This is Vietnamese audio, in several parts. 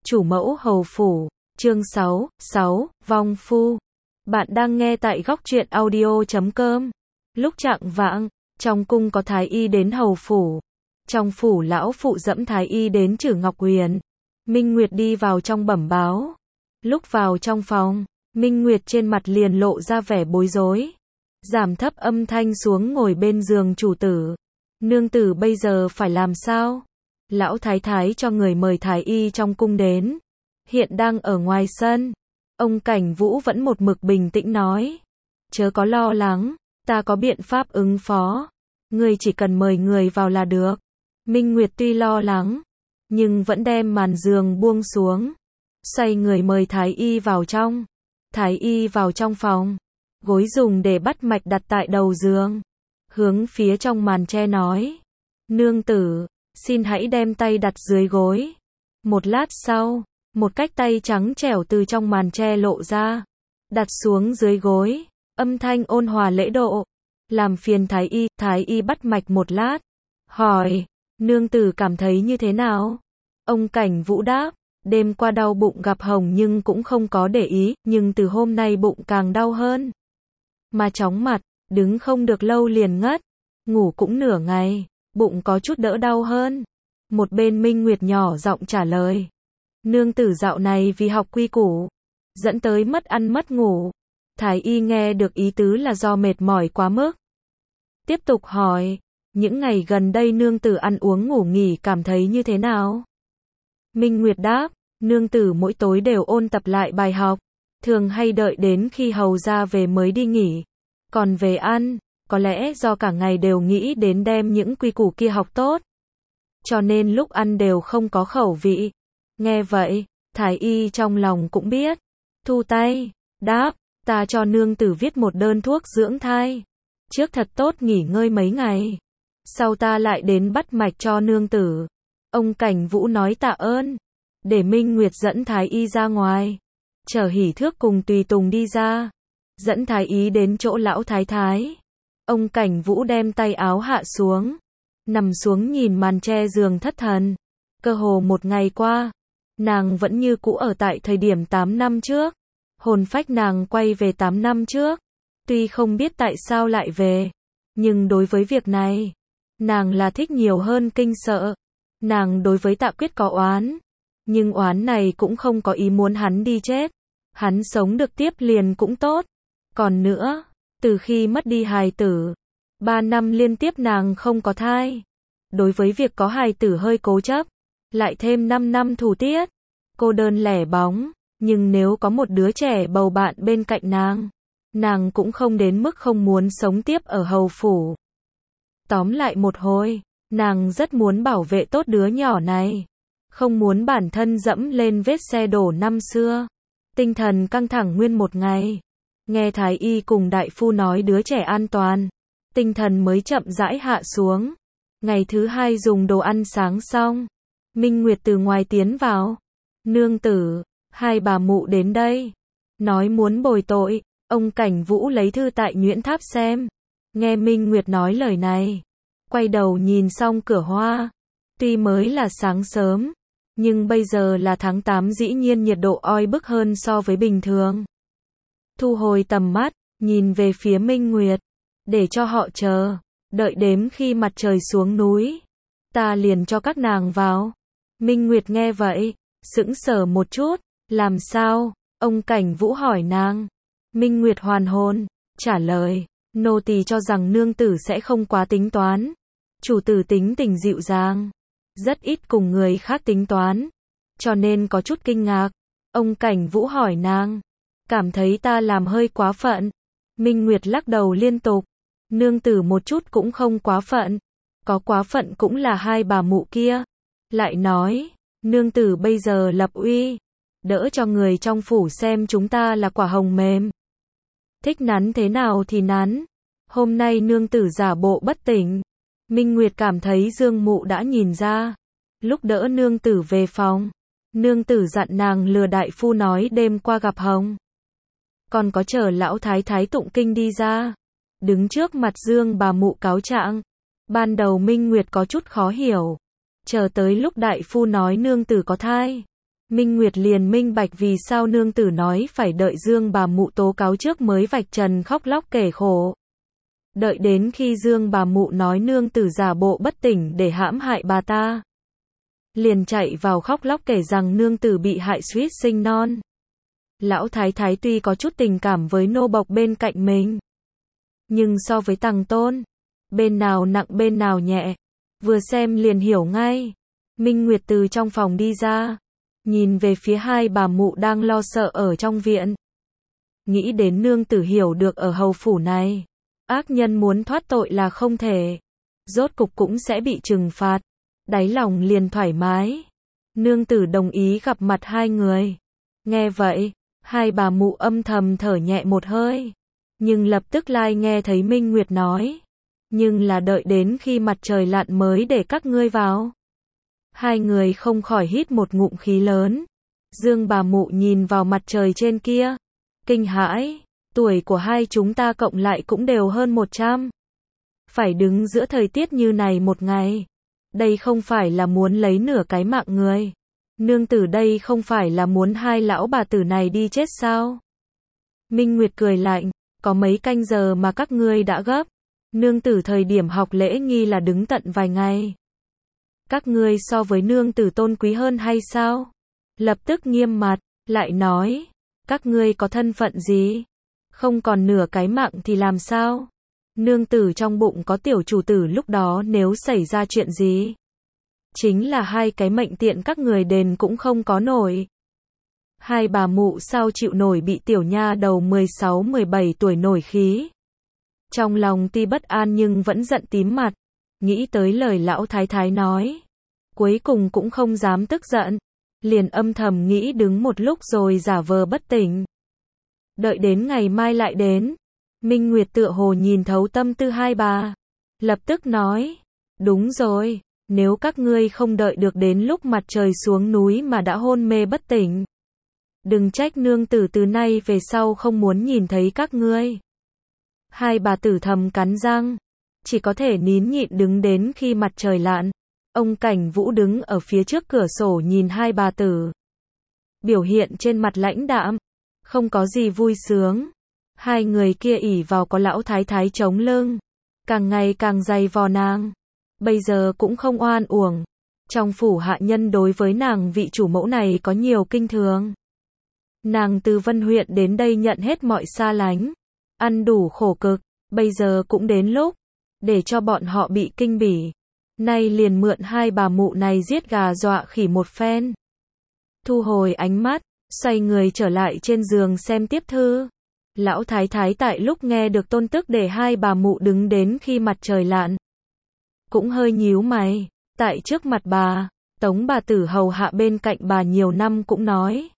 Chủ mẫu hầu phủ, chương 6, vong phu. Bạn đang nghe tại góc truyện audio.com. Lúc chạng vạng, trong cung có thái y đến hầu phủ. Trong phủ lão phụ dẫm thái y đến Trử Ngọc Huyền. Minh Nguyệt đi vào trong bẩm báo. Lúc vào trong phòng, Minh Nguyệt trên mặt liền lộ ra vẻ bối rối. Giảm thấp âm thanh xuống ngồi bên giường chủ tử. Nương tử bây giờ phải làm sao? Lão thái thái cho người mời thái y trong cung đến. Hiện đang ở ngoài sân. Ông Cảnh Vũ vẫn một mực bình tĩnh nói. Chớ có lo lắng, ta có biện pháp ứng phó. Người chỉ cần mời người vào là được. Minh Nguyệt tuy lo lắng, nhưng vẫn đem màn giường buông xuống. Xoay người mời thái y vào trong. Thái y vào trong phòng. Gối dùng để bắt mạch đặt tại đầu giường. Hướng phía trong màn tre nói. Nương tử, xin hãy đem tay đặt dưới gối. Một lát sau, một cái tay trắng trẻo từ trong màn tre lộ ra. Đặt xuống dưới gối. Âm thanh ôn hòa lễ độ. Làm phiền thái y bắt mạch một lát. Hỏi, nương tử cảm thấy như thế nào? Ông Cảnh Vũ đáp, đêm qua đau bụng gặp hồng nhưng cũng không có để ý, nhưng từ hôm nay bụng càng đau hơn. Mà chóng mặt, đứng không được lâu liền ngất. Ngủ cũng nửa ngày, bụng có chút đỡ đau hơn. Một bên Minh Nguyệt nhỏ giọng trả lời. Nương tử dạo này vì học quy củ, dẫn tới mất ăn mất ngủ. Thái y nghe được ý tứ là do mệt mỏi quá mức. Tiếp tục hỏi, những ngày gần đây nương tử ăn uống ngủ nghỉ cảm thấy như thế nào? Minh Nguyệt đáp, nương tử mỗi tối đều ôn tập lại bài học, thường hay đợi đến khi hầu ra về mới đi nghỉ. Còn về ăn, có lẽ do cả ngày đều nghĩ đến đem những quy củ kia học tốt, cho nên lúc ăn đều không có khẩu vị. Nghe vậy, thái y trong lòng cũng biết. Thu tay, đáp, ta cho nương tử viết một đơn thuốc dưỡng thai. Trước thật tốt nghỉ ngơi mấy ngày. Sau ta lại đến bắt mạch cho nương tử. Ông Cảnh Vũ nói tạ ơn. Để Minh Nguyệt dẫn thái y ra ngoài. Chở hỉ thước cùng tùy tùng đi ra. Dẫn thái y đến chỗ lão thái thái. Ông Cảnh Vũ đem tay áo hạ xuống. Nằm xuống nhìn màn tre giường thất thần. Cơ hồ một ngày qua, nàng vẫn như cũ ở tại thời điểm 8 năm trước. Hồn phách nàng quay về 8 năm trước. Tuy không biết tại sao lại về, nhưng đối với việc này, nàng là thích nhiều hơn kinh sợ. Nàng đối với Tạ Quyết có oán, nhưng oán này cũng không có ý muốn hắn đi chết. Hắn sống được tiếp liền cũng tốt. Còn nữa, từ khi mất đi hài tử, 3 năm liên tiếp nàng không có thai. Đối với việc có hài tử hơi cố chấp, lại thêm 5 năm thủ tiết, cô đơn lẻ bóng, nhưng nếu có một đứa trẻ bầu bạn bên cạnh nàng cũng không đến mức không muốn sống tiếp ở hầu phủ. Tóm lại một hồi, nàng rất muốn bảo vệ tốt đứa nhỏ này, không muốn bản thân dẫm lên vết xe đổ năm xưa. Tinh thần căng thẳng nguyên một ngày. Nghe thái y cùng đại phu nói đứa trẻ an toàn, tinh thần mới chậm rãi hạ xuống. Ngày thứ hai dùng đồ ăn sáng xong, Minh Nguyệt từ ngoài tiến vào. Nương tử, hai bà mụ đến đây, nói muốn bồi tội. Ông Cảnh Vũ lấy thư tại Nhuyễn Tháp xem. Nghe Minh Nguyệt nói lời này, quay đầu nhìn xong cửa hoa. Tuy mới là sáng sớm, nhưng bây giờ là tháng 8 dĩ nhiên nhiệt độ oi bức hơn so với bình thường. Thu hồi tầm mắt, nhìn về phía Minh Nguyệt, để cho họ chờ, đợi đếm khi mặt trời xuống núi, ta liền cho các nàng vào. Minh Nguyệt nghe vậy, sững sờ một chút, làm sao? Ông Cảnh Vũ hỏi nàng. Minh Nguyệt hoàn hồn, trả lời, nô tỳ cho rằng nương tử sẽ không quá tính toán. Chủ tử tính tình dịu dàng, rất ít cùng người khác tính toán, cho nên có chút kinh ngạc. Ông Cảnh Vũ hỏi nàng, cảm thấy ta làm hơi quá phận. Minh Nguyệt lắc đầu liên tục, nương tử một chút cũng không quá phận, có quá phận cũng là hai bà mụ kia. Lại nói, nương tử bây giờ lập uy, đỡ cho người trong phủ xem chúng ta là quả hồng mềm. Thích nắn thế nào thì nắn. Hôm nay nương tử giả bộ bất tỉnh. Minh Nguyệt cảm thấy Dương Mụ đã nhìn ra. Lúc đỡ nương tử về phòng, nương tử dặn nàng lừa đại phu nói đêm qua gặp hồng. Còn có chờ lão thái thái tụng kinh đi ra, đứng trước mặt Dương bà mụ cáo trạng. Ban đầu Minh Nguyệt có chút khó hiểu, chờ tới lúc đại phu nói nương tử có thai, Minh Nguyệt liền minh bạch vì sao nương tử nói phải đợi Dương bà mụ tố cáo trước mới vạch trần khóc lóc kể khổ. Đợi đến khi Dương bà mụ nói nương tử giả bộ bất tỉnh để hãm hại bà ta, liền chạy vào khóc lóc kể rằng nương tử bị hại suýt sinh non. Lão thái thái tuy có chút tình cảm với nô bộc bên cạnh mình, nhưng so với Tằng Tôn, bên nào nặng bên nào nhẹ, vừa xem liền hiểu ngay. Minh Nguyệt từ trong phòng đi ra, nhìn về phía hai bà mụ đang lo sợ ở trong viện. Nghĩ đến nương tử hiểu được ở hầu phủ này, ác nhân muốn thoát tội là không thể, rốt cục cũng sẽ bị trừng phạt, đáy lòng liền thoải mái. Nương tử đồng ý gặp mặt hai người. Nghe vậy, hai bà mụ âm thầm thở nhẹ một hơi, nhưng lập tức lại nghe thấy Minh Nguyệt nói, nhưng là đợi đến khi mặt trời lặn mới để các ngươi vào. Hai người không khỏi hít một ngụm khí lớn. Dương bà mụ nhìn vào mặt trời trên kia, kinh hãi, tuổi của hai chúng ta cộng lại cũng đều hơn 100. Phải đứng giữa thời tiết như này một ngày, đây không phải là muốn lấy nửa cái mạng người. Nương tử đây không phải là muốn hai lão bà tử này đi chết sao? Minh Nguyệt cười lạnh, có mấy canh giờ mà các ngươi đã gấp. Nương tử thời điểm học lễ nghi là đứng tận vài ngày. Các ngươi so với nương tử tôn quý hơn hay sao? Lập tức nghiêm mặt, lại nói, các ngươi có thân phận gì? Không còn nửa cái mạng thì làm sao? Nương tử trong bụng có tiểu chủ tử lúc đó nếu xảy ra chuyện gì? Chính là hai cái mệnh tiện các người đền cũng không có nổi. Hai bà mụ sao chịu nổi bị tiểu nha đầu 16-17 tuổi nổi khí. Trong lòng tuy bất an nhưng vẫn giận tím mặt, nghĩ tới lời lão thái thái nói. Cuối cùng cũng không dám tức giận, liền âm thầm nghĩ đứng một lúc rồi giả vờ bất tỉnh. Đợi đến ngày mai lại đến, Minh Nguyệt tựa hồ nhìn thấu tâm tư hai bà, lập tức nói, đúng rồi, nếu các ngươi không đợi được đến lúc mặt trời xuống núi mà đã hôn mê bất tỉnh, đừng trách nương tử từ nay về sau không muốn nhìn thấy các ngươi. Hai bà tử thầm cắn răng, chỉ có thể nín nhịn đứng đến khi mặt trời lặn. Ông Cảnh Vũ đứng ở phía trước cửa sổ nhìn hai bà tử. Biểu hiện trên mặt lãnh đạm, không có gì vui sướng. Hai người kia ỷ vào có lão thái thái chống lưng, càng ngày càng dày vò nàng. Bây giờ cũng không oan uổng. Trong phủ hạ nhân đối với nàng vị chủ mẫu này có nhiều kinh thường. Nàng từ Vân huyện đến đây nhận hết mọi xa lánh, ăn đủ khổ cực, bây giờ cũng đến lúc để cho bọn họ bị kinh bỉ. Nay liền mượn hai bà mụ này giết gà dọa khỉ một phen. Thu hồi ánh mắt, xoay người trở lại trên giường xem tiếp thư. Lão thái thái tại lúc nghe được tôn tức để hai bà mụ đứng đến khi mặt trời lặn, cũng hơi nhíu mày. Tại trước mặt bà, Tống bà tử hầu hạ bên cạnh bà nhiều năm cũng nói,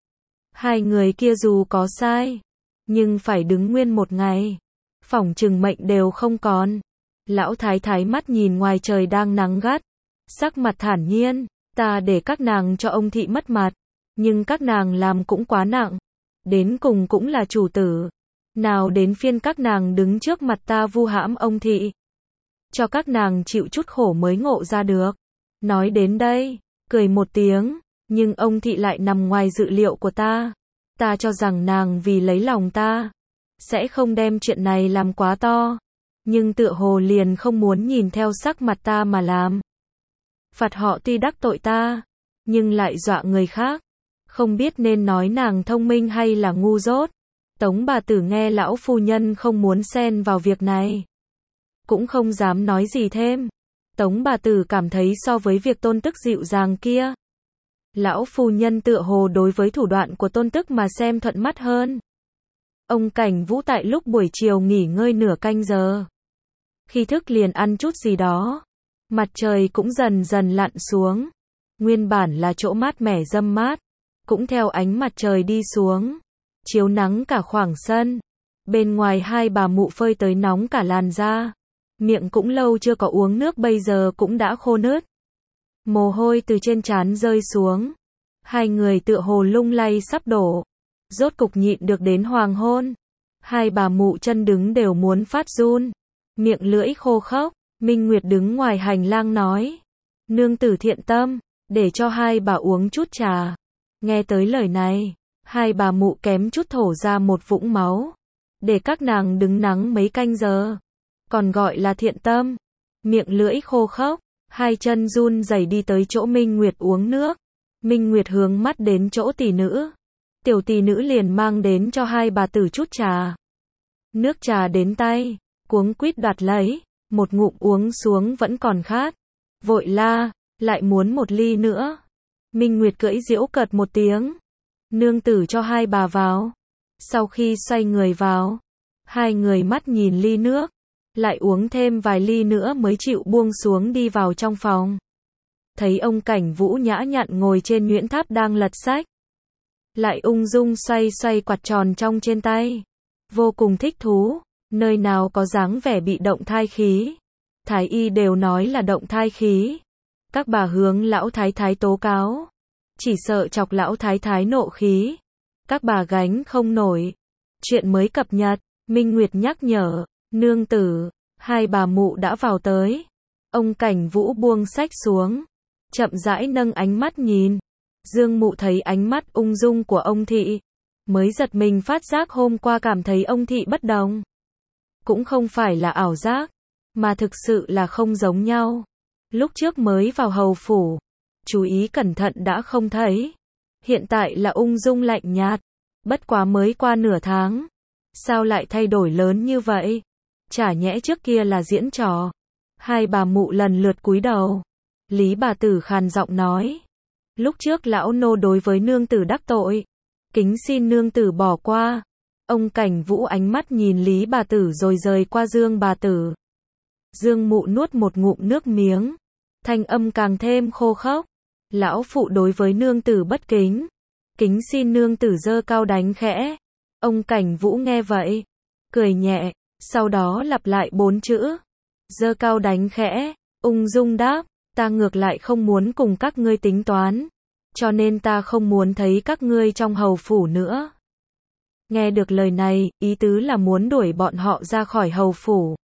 hai người kia dù có sai, nhưng phải đứng nguyên một ngày, phỏng chừng mệnh đều không còn. Lão thái thái mắt nhìn ngoài trời đang nắng gắt, sắc mặt thản nhiên, ta để các nàng cho ông thị mất mặt, nhưng các nàng làm cũng quá nặng, đến cùng cũng là chủ tử, nào đến phiên các nàng đứng trước mặt ta vu hãm ông thị, cho các nàng chịu chút khổ mới ngộ ra được. Nói đến đây, cười một tiếng, nhưng ông thị lại nằm ngoài dự liệu của ta cho rằng nàng vì lấy lòng ta, sẽ không đem chuyện này làm quá to. Nhưng tựa hồ liền không muốn nhìn theo sắc mặt ta mà làm. Phạt họ tuy đắc tội ta, nhưng lại dọa người khác. Không biết nên nói nàng thông minh hay là ngu dốt. Tống bà tử nghe lão phu nhân không muốn xen vào việc này, cũng không dám nói gì thêm. Tống bà tử cảm thấy so với việc tôn tức dịu dàng kia, lão phu nhân tựa hồ đối với thủ đoạn của tôn tức mà xem thuận mắt hơn. Ông Cảnh Vũ tại lúc buổi chiều nghỉ ngơi nửa canh giờ, khi thức liền ăn chút gì đó. Mặt trời cũng dần dần lặn xuống. Nguyên bản là chỗ mát mẻ râm mát, cũng theo ánh mặt trời đi xuống, chiếu nắng cả khoảng sân. Bên ngoài hai bà mụ phơi tới nóng cả làn da, miệng cũng lâu chưa có uống nước bây giờ cũng đã khô nứt. Mồ hôi từ trên trán rơi xuống. Hai người tựa hồ lung lay sắp đổ. Rốt cục nhịn được đến hoàng hôn. Hai bà mụ chân đứng đều muốn phát run, miệng lưỡi khô khốc. Minh Nguyệt đứng ngoài hành lang nói, nương tử thiện tâm, để cho hai bà uống chút trà. Nghe tới lời này, hai bà mụ kém chút thổ ra một vũng máu. Để các nàng đứng nắng mấy canh giờ. Còn gọi là thiện tâm. Miệng lưỡi khô khốc, hai chân run rẩy đi tới chỗ Minh Nguyệt uống nước. Minh Nguyệt hướng mắt đến chỗ tỷ nữ. Tiểu tỷ nữ liền mang đến cho hai bà tử chút trà. Nước trà đến tay, cuống quýt đoạt lấy, một ngụm uống xuống vẫn còn khát. Vội la, lại muốn một ly nữa. Minh Nguyệt cưỡi giễu cợt một tiếng. Nương tử cho hai bà vào. Sau khi xoay người vào, hai người mắt nhìn ly nước, lại uống thêm vài ly nữa mới chịu buông xuống đi vào trong phòng. Thấy ông Cảnh Vũ nhã nhặn ngồi trên nhuyễn tháp đang lật sách. Lại ung dung xoay xoay quạt tròn trong trên tay. Vô cùng thích thú, nơi nào có dáng vẻ bị động thai khí. Thái y đều nói là động thai khí. Các bà hướng lão thái thái tố cáo. Chỉ sợ chọc lão thái thái nộ khí. Các bà gánh không nổi. Chuyện mới cập nhật, Minh Nguyệt nhắc nhở, nương tử, hai bà mụ đã vào tới. Ông Cảnh Vũ buông sách xuống, chậm rãi nâng ánh mắt nhìn. Dương mụ thấy ánh mắt ung dung của ông thị, mới giật mình phát giác hôm qua cảm thấy ông thị bất đồng. Cũng không phải là ảo giác, mà thực sự là không giống nhau. Lúc trước mới vào hầu phủ, chú ý cẩn thận đã không thấy. Hiện tại là ung dung lạnh nhạt, bất quá mới qua nửa tháng. Sao lại thay đổi lớn như vậy? Chả nhẽ trước kia là diễn trò. Hai bà mụ lần lượt cúi đầu. Lý bà tử khàn giọng nói. Lúc trước lão nô đối với nương tử đắc tội. Kính xin nương tử bỏ qua. Ông Cảnh Vũ ánh mắt nhìn Lý bà tử rồi rời qua Dương bà tử. Dương mụ nuốt một ngụm nước miếng. Thanh âm càng thêm khô khốc. Lão phụ đối với nương tử bất kính. Kính xin nương tử giơ cao đánh khẽ. Ông Cảnh Vũ nghe vậy, cười nhẹ, sau đó lặp lại 4 chữ. Giơ cao đánh khẽ, ung dung đáp, ta ngược lại không muốn cùng các ngươi tính toán, cho nên ta không muốn thấy các ngươi trong hầu phủ nữa. Nghe được lời này, ý tứ là muốn đuổi bọn họ ra khỏi hầu phủ.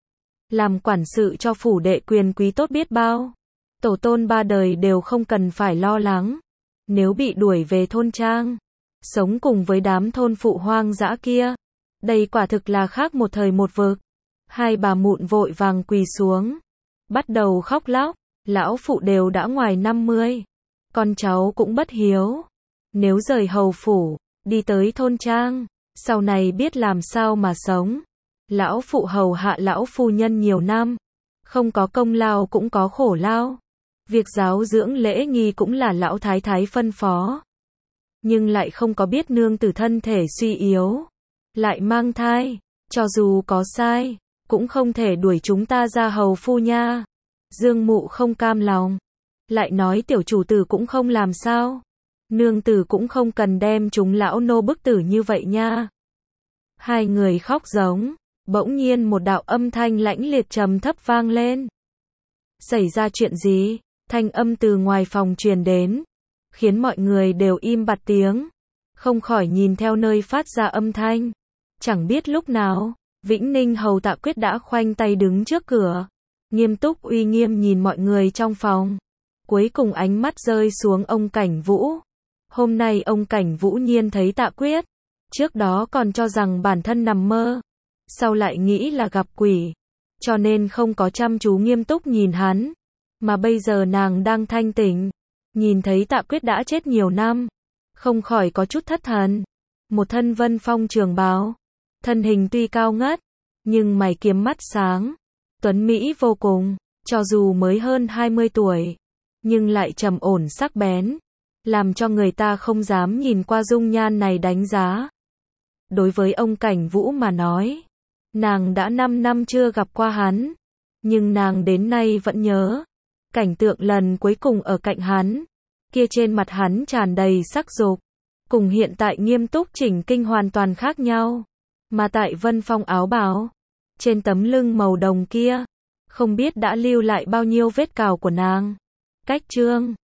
Làm quản sự cho phủ đệ quyền quý tốt biết bao. Tổ tôn ba đời đều không cần phải lo lắng. Nếu bị đuổi về thôn trang, sống cùng với đám thôn phụ hoang dã kia, đây quả thực là khác một thời một vực. Hai bà mụn vội vàng quỳ xuống, bắt đầu khóc lóc. Lão phụ đều đã ngoài 50, con cháu cũng bất hiếu. Nếu rời hầu phủ, đi tới thôn trang, sau này biết làm sao mà sống. Lão phụ hầu hạ lão phu nhân nhiều năm, không có công lao cũng có khổ lao. Việc giáo dưỡng lễ nghi cũng là lão thái thái phân phó. Nhưng lại không có biết nương tử thân thể suy yếu, lại mang thai, cho dù có sai, cũng không thể đuổi chúng ta ra hầu phu nha. Dương mụ không cam lòng, lại nói tiểu chủ tử cũng không làm sao. Nương tử cũng không cần đem chúng lão nô bức tử như vậy nha. Hai người khóc giống, bỗng nhiên một đạo âm thanh lãnh liệt trầm thấp vang lên. Xảy ra chuyện gì? Thanh âm từ ngoài phòng truyền đến, khiến mọi người đều im bặt tiếng, không khỏi nhìn theo nơi phát ra âm thanh. Chẳng biết lúc nào, Vĩnh Ninh hầu Tạ Quyết đã khoanh tay đứng trước cửa, nghiêm túc uy nghiêm nhìn mọi người trong phòng. Cuối cùng ánh mắt rơi xuống ông Cảnh Vũ. Hôm nay ông Cảnh Vũ nhiên thấy Tạ Quyết, trước đó còn cho rằng bản thân nằm mơ, sau lại nghĩ là gặp quỷ, cho nên không có chăm chú nghiêm túc nhìn hắn. Mà bây giờ nàng đang thanh tỉnh, nhìn thấy Tạ Quyết đã chết nhiều năm, không khỏi có chút thất thần. Một thân vân phong trường bào, thân hình tuy cao ngất, nhưng mày kiếm mắt sáng, tuấn mỹ vô cùng, cho dù mới hơn 20 tuổi, nhưng lại trầm ổn sắc bén, làm cho người ta không dám nhìn qua dung nhan này đánh giá. Đối với ông Cảnh Vũ mà nói, nàng đã 5 năm chưa gặp qua hắn, nhưng nàng đến nay vẫn nhớ cảnh tượng lần cuối cùng ở cạnh hắn, kia trên mặt hắn tràn đầy sắc dục, cùng hiện tại nghiêm túc chỉnh kinh hoàn toàn khác nhau. Mà tại vân phong áo bào, trên tấm lưng màu đồng kia, không biết đã lưu lại bao nhiêu vết cào của nàng. Cách chương